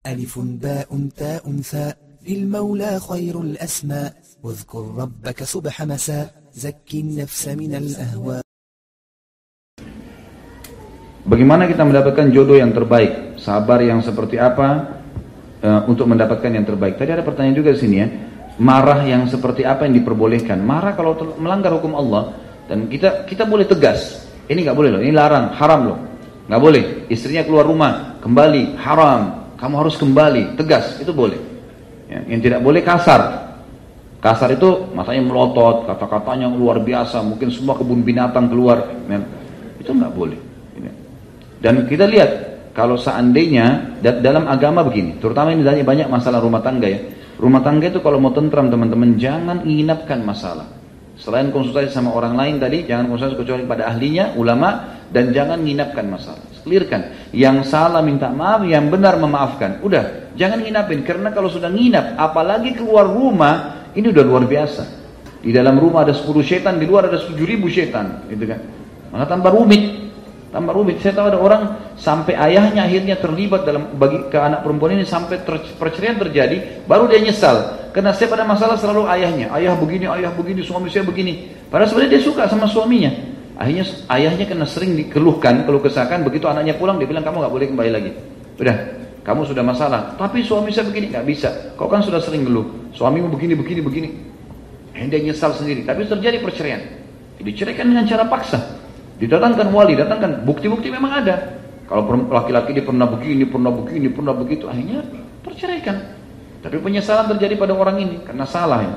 ألف باء تاء ثاء للمولى خير الأسماء واذكر ربك صبح مساء زكي النفس من الأهواء. Bagaimana kita mendapatkan jodoh yang terbaik? Sabar yang seperti apa untuk mendapatkan yang terbaik? Tadi ada pertanyaan juga di sini ya. Marah yang seperti apa yang diperbolehkan? Marah kalau melanggar hukum Allah, dan kita boleh tegas. Ini nggak boleh loh, ini larang, haram loh. Nggak boleh. Istrinya keluar rumah, kembali, haram. Kamu harus kembali, tegas, itu boleh. Ya, yang tidak boleh kasar. Kasar itu matanya melotot, kata-katanya luar biasa, mungkin semua kebun binatang keluar. Ya, itu nggak boleh. Dan kita lihat, kalau seandainya dalam agama begini, terutama ini banyak masalah rumah tangga ya. Rumah tangga itu kalau mau tentram teman-teman, jangan inginapkan masalah. Selain konsultasi sama orang lain tadi, jangan konsultasi kecuali pada ahlinya, ulama, dan jangan nginapkan masalah. Clearkan, yang salah minta maaf, yang benar memaafkan. Udah, jangan nginapin, karena kalau sudah nginap, apalagi keluar rumah, ini udah luar biasa. Di dalam rumah ada 10 setan, di luar ada 7.000 setan, gitu kan. Maka tambah rumit. Saya tahu ada orang sampai ayahnya akhirnya terlibat dalam bagi ke anak perempuan ini sampai perceraian terjadi, baru dia nyesal. Karena setiap ada masalah selalu ayahnya, ayah begini, suami saya begini. Padahal sebenarnya dia suka sama suaminya. Akhirnya ayahnya kena sering dikeluhkan, keluh kesahkan. Begitu anaknya pulang, dia bilang kamu nggak boleh kembali lagi. Udah, kamu sudah masalah. Tapi suami saya begini, nggak bisa. Kau kan sudah sering ngeluh, suamimu begini. Dia nyesal sendiri. Tapi terjadi perceraian. Diceraikan dengan cara paksa. Didatangkan wali, datangkan bukti-bukti memang ada. Kalau laki-laki dia pernah begini, pernah begitu, akhirnya terceraikan. Tapi penyesalan terjadi pada orang ini karena salah ya.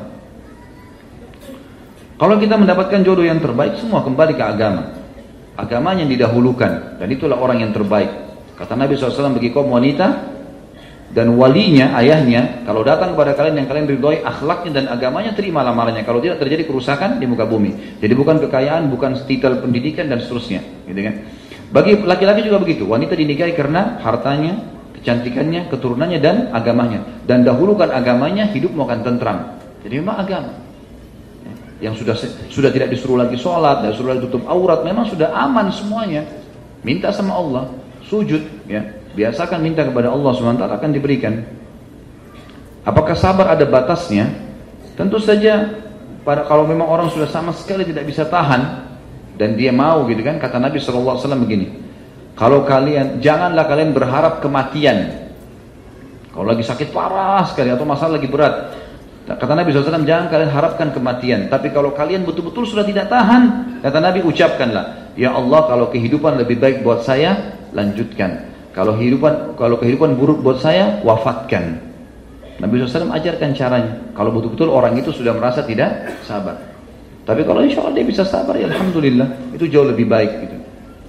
Kalau kita mendapatkan jodoh yang terbaik, semua kembali ke agama. Agamanya yang didahulukan, dan itulah orang yang terbaik. Kata Nabi SAW bagi kaum wanita dan walinya, ayahnya, kalau datang kepada kalian yang kalian ridhoi akhlaknya dan agamanya, terima lamarannya. Kalau tidak terjadi kerusakan di muka bumi. Jadi bukan kekayaan, bukan titel pendidikan dan seterusnya, gitu kan? Bagi laki-laki juga begitu. Wanita dinikahi karena hartanya, kecantikannya, keturunannya dan agamanya. Dan dahulukan agamanya, hidupmu akan tentram. Jadi memang agama. Yang sudah tidak disuruh lagi sholat, tidak disuruh lagi tutup aurat, memang sudah aman semuanya. Minta sama Allah, sujud, ya. Biasakan minta kepada Allah SWT akan diberikan. Apakah sabar ada batasnya? Tentu saja kalau memang orang sudah sama sekali tidak bisa tahan dan dia mau gitu kan, kata Nabi SAW begini, janganlah kalian berharap kematian. Kalau lagi sakit parah sekali atau masalah lagi berat, kata Nabi SAW, jangan kalian harapkan kematian. Tapi kalau kalian betul-betul sudah tidak tahan, kata Nabi, ucapkanlah, ya Allah, kalau kehidupan lebih baik buat saya, lanjutkan. Kalau kehidupan buruk buat saya, wafatkan. Nabi SAW ajarkan caranya. Kalau betul-betul orang itu sudah merasa tidak sabar. Tapi kalau insya Allah dia bisa sabar, ya alhamdulillah, itu jauh lebih baik gitu.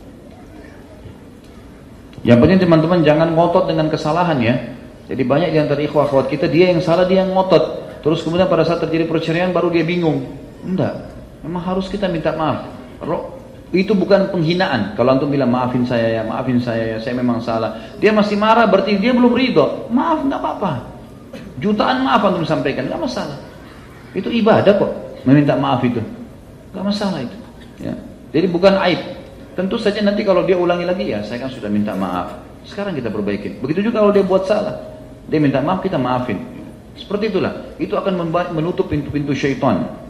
Yang penting teman-teman jangan ngotot dengan kesalahan ya. Jadi banyak di antara ikhwah-akhwat kita, dia yang salah, dia yang ngotot. Terus kemudian pada saat terjadi perceraian baru dia bingung. Enggak, memang harus kita minta maaf. Itu bukan penghinaan. Kalau antum bilang maafin saya ya, saya memang salah. Dia masih marah, berarti dia belum ridho. Maaf, nggak apa-apa. Jutaan maaf antum sampaikan, nggak masalah. Itu ibadah kok, meminta maaf itu, nggak masalah itu. Ya. Jadi bukan aib. Tentu saja nanti kalau dia ulangi lagi, ya saya kan sudah minta maaf. Sekarang kita perbaikin. Begitu juga kalau dia buat salah, dia minta maaf, kita maafin. Seperti itulah. Itu akan menutup pintu-pintu syaitan.